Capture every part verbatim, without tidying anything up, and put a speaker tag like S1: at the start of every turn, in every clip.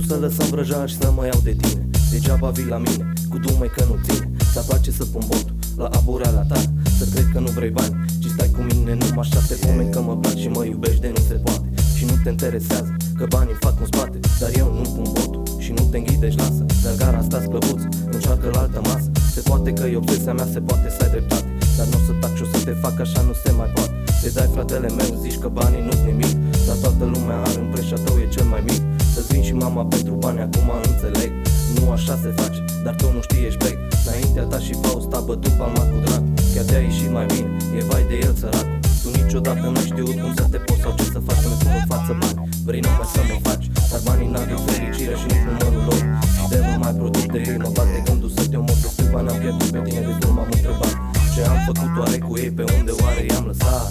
S1: să lăsăm vrăjari și să mă iau de tine. Degeaba vii la mine, cu dume că nu ține. Ți-ar place să pun botul la abureala ta, să cred că nu vrei bani, ci stai cu mine numai șapte pomeni că mă plac și mă iubești de nu se poate. Și nu te interesează că banii fac un spate, dar eu nu pun botul și nu te înghit, deci lasă. Dar gara asta sclăbuț, încearcă la altă masă. Se poate că e obsesia mea, se poate să ai dreptate, dar nu o să tac și o să te fac așa, nu se mai poate. Te dai fratele meu, zici că banii nu-s nimic, dar toată lumea are un preț și a tău e cel mai mic. Să-ți vin și mama pentru bani, acum înțeleg. Nu așa se face, dar tu nu știi, ești bec. Înaintea ta și Faust a bătut palma cu drag. Chiar de-a ieșit mai bine, e vai de el săracul. Tu niciodată n-ai știut cum să te poți sau ce să faci când îți pun în față bani. Vrei numai să mă faci, dar banii n-aduc fericire și nici numărul lor. Și de nu mai produc de ei, mă bate gândul să te omor. Destui bani am pierdut pe tine, destul m-am întrebat ce am făcut oare cu ei, pe unde oare i-am lăsat.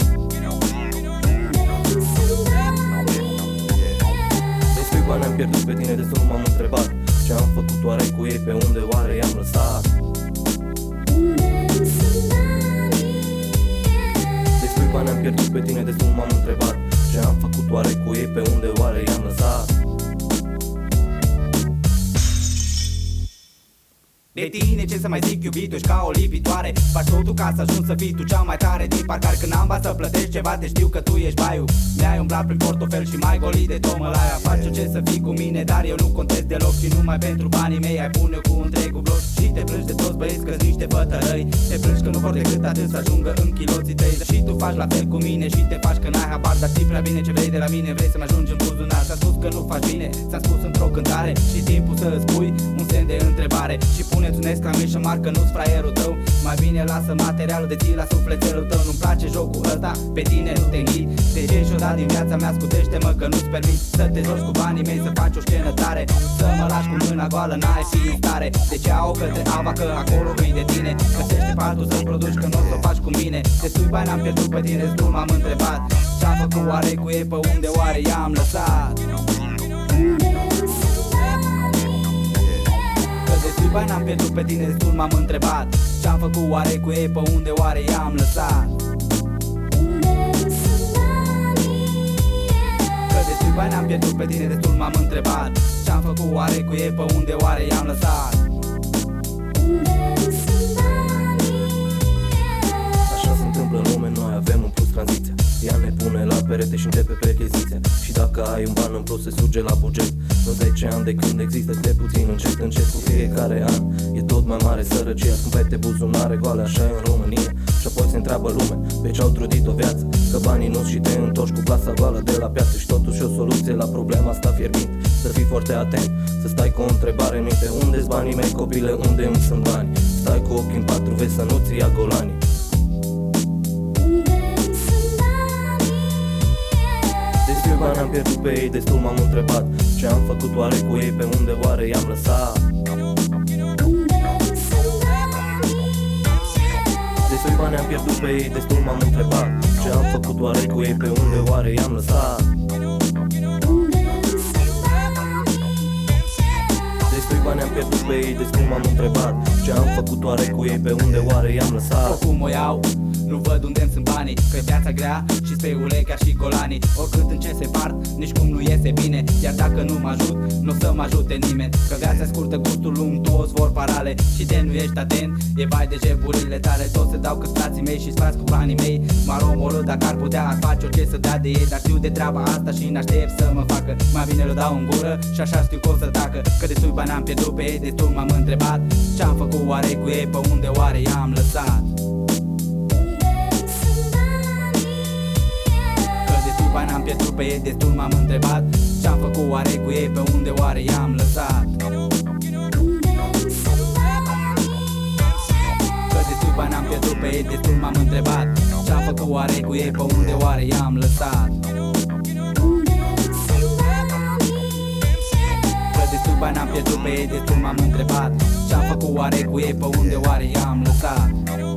S1: Destui bani am pierdut pe tine, destul m-am întrebat ce am făcut oare cu ei, pe unde oare i-am lăsat. Destui bani am pierdut pe tine, destul m-am întrebat ce am făcut oare cu ei, pe unde oare i-am lăsat.
S2: De tine ce să mai zic, iubito, ești ca o lipitoare. Faci totul ca să ajungi să fii tu cea mai tare din parcar. Când am bani să plătești ceva, te știu că tu ești baiu. Mi-ai umblat prin portofel și mai golit de tomălaia. Faci ce să fii cu mine, dar eu nu contez deloc. Și numai pentru banii mei ai pune cu întregul bloc. Și te plângi de toți băieți că-s niște fătărăi. Te plângi că nu vor decât atât să ajungă în chiloții tăi. Și tu faci la fel cu mine și te faci că n-ai habar. Dar știi prea bine ce vrei de la mine, vrei să-mi ajungi în buzunar. Ți-am spus că nu faci bine, ți-am spus într-o cântare. Și timpul să-ți pui un semn de întrebare. Și puneți un exclamation mark că nu-s fraierul tău. Mai bine lasă materialul de ții la sufletelul tău. Nu-mi place jocul ăsta, pe tine nu te înghit. De ce și odată din viața mea, scutește-mă că nu-ți permit să te joci cu banii mei, să faci o scenă tare. Să mă lași cu mâna goală, n-ai fi în stare. De ce au către ava că acolo nu-i de tine? Găsește partul să produci că nu o să faci cu mine. Destui bani am pierdut pe tine, destul m-am întrebat ce-am făcut oare cu ei, pe unde oare i-am lăsat. Destui bani am pierdut pe tine, destul m-am întrebat ce-am făcut oare cu ei, pe unde oare i-am lăsat. Că destui bani am pierdut pe tine, destul m-am întrebat ce-am făcut oare cu ei, pe unde oare i-am lăsat.
S1: Așa se întâmplă în lume, noi avem un plus tranziția. Ea ne pune la perete și începe percheziția. Și dacă ai un ban în plus se suge la buget. În zece ani de când există de puțin, încet, încet cu fiecare an e tot mai mare sărăcia, scumpete buzunare goale, așa e în România. Și apoi se întreabă lumea pe ce-au trudit o viață, că banii nu-ți și te întorci cu plasa goală de la piață. Și totuși o soluție la problema asta fierbinte, să fii foarte atent, să stai cu o întrebare în minte. Unde-s banii mei, copile, unde îmi sunt bani? Stai cu ochii în patru, vezi să nu-ți ia golanii. Destui bani am pierdut pe ei, destul m-am întrebat ce am făcut oare cu ei, pe unde oare i-am lăsat. Destui bani am pierdut pe ei, destul m-am întrebat ce am făcut oare cu ei, pe unde oare i-am lăsat. Destui bani am pierdut pe ei, destul m-am întrebat ce am făcut oare cu ei, pe unde oare i-am lăsat.
S2: Oricum o iau, nu văd unde-mi sunt banii, că viața grea și spre uleca și golanii. Oricât în ce se part, nici cum nu iese bine. Iar dacă nu mă ajut, nu o să mă ajute nimeni. Că viața scurtă, gustul lung, toți vor parale. Și de nu ești atent, e vai de jeburile tale. Toți se dau că frații mei și sfați cu banii mei. M-ar omorâ dacă ar putea, ar face orice să dea de ei. Dar știu de treaba asta și n-aștept să mă facă. Mai bine le dau în gură și așa știu că o să tacă. Că destui bani am pierdut pe ei, destul m-am întrebat ce-am făcut oare cu ei, pe unde oare i-am lăsat. Bani am pierdut pe ei, destul m-am întrebat ce-am făcut oare cu ei, pe unde oare i-am lăsat. Că destul bani am pierdut pe ei, destul m-am întrebat ce-am făcut oare cu ei, pe unde oare i-am lăsat. Că destul bani am pierdut pe ei, destul m-am întrebat ce-am făcut oare cu ei, pe unde oare i-am lăsat.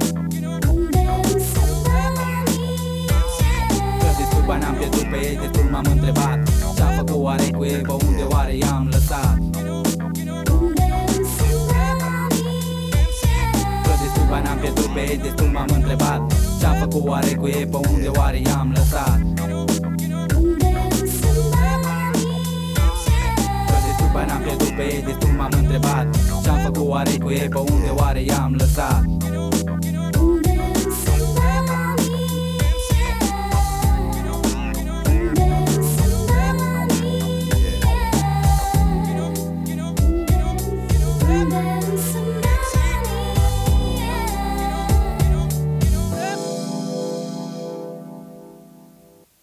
S2: Bani am pierdut pe ei, destul m-am întrebat ce-am făcut oare cu ei, pe unde oare i-am lăsat. Că destul bani am pierdut pe ei, destul m-am întrebat ce-am făcut oare cu ei, pe unde oare i-am lăsat. Că destul bani am pe ei destul m-am întrebat Ce-am făcut oare cu ei, pe unde oare i-am lăsat.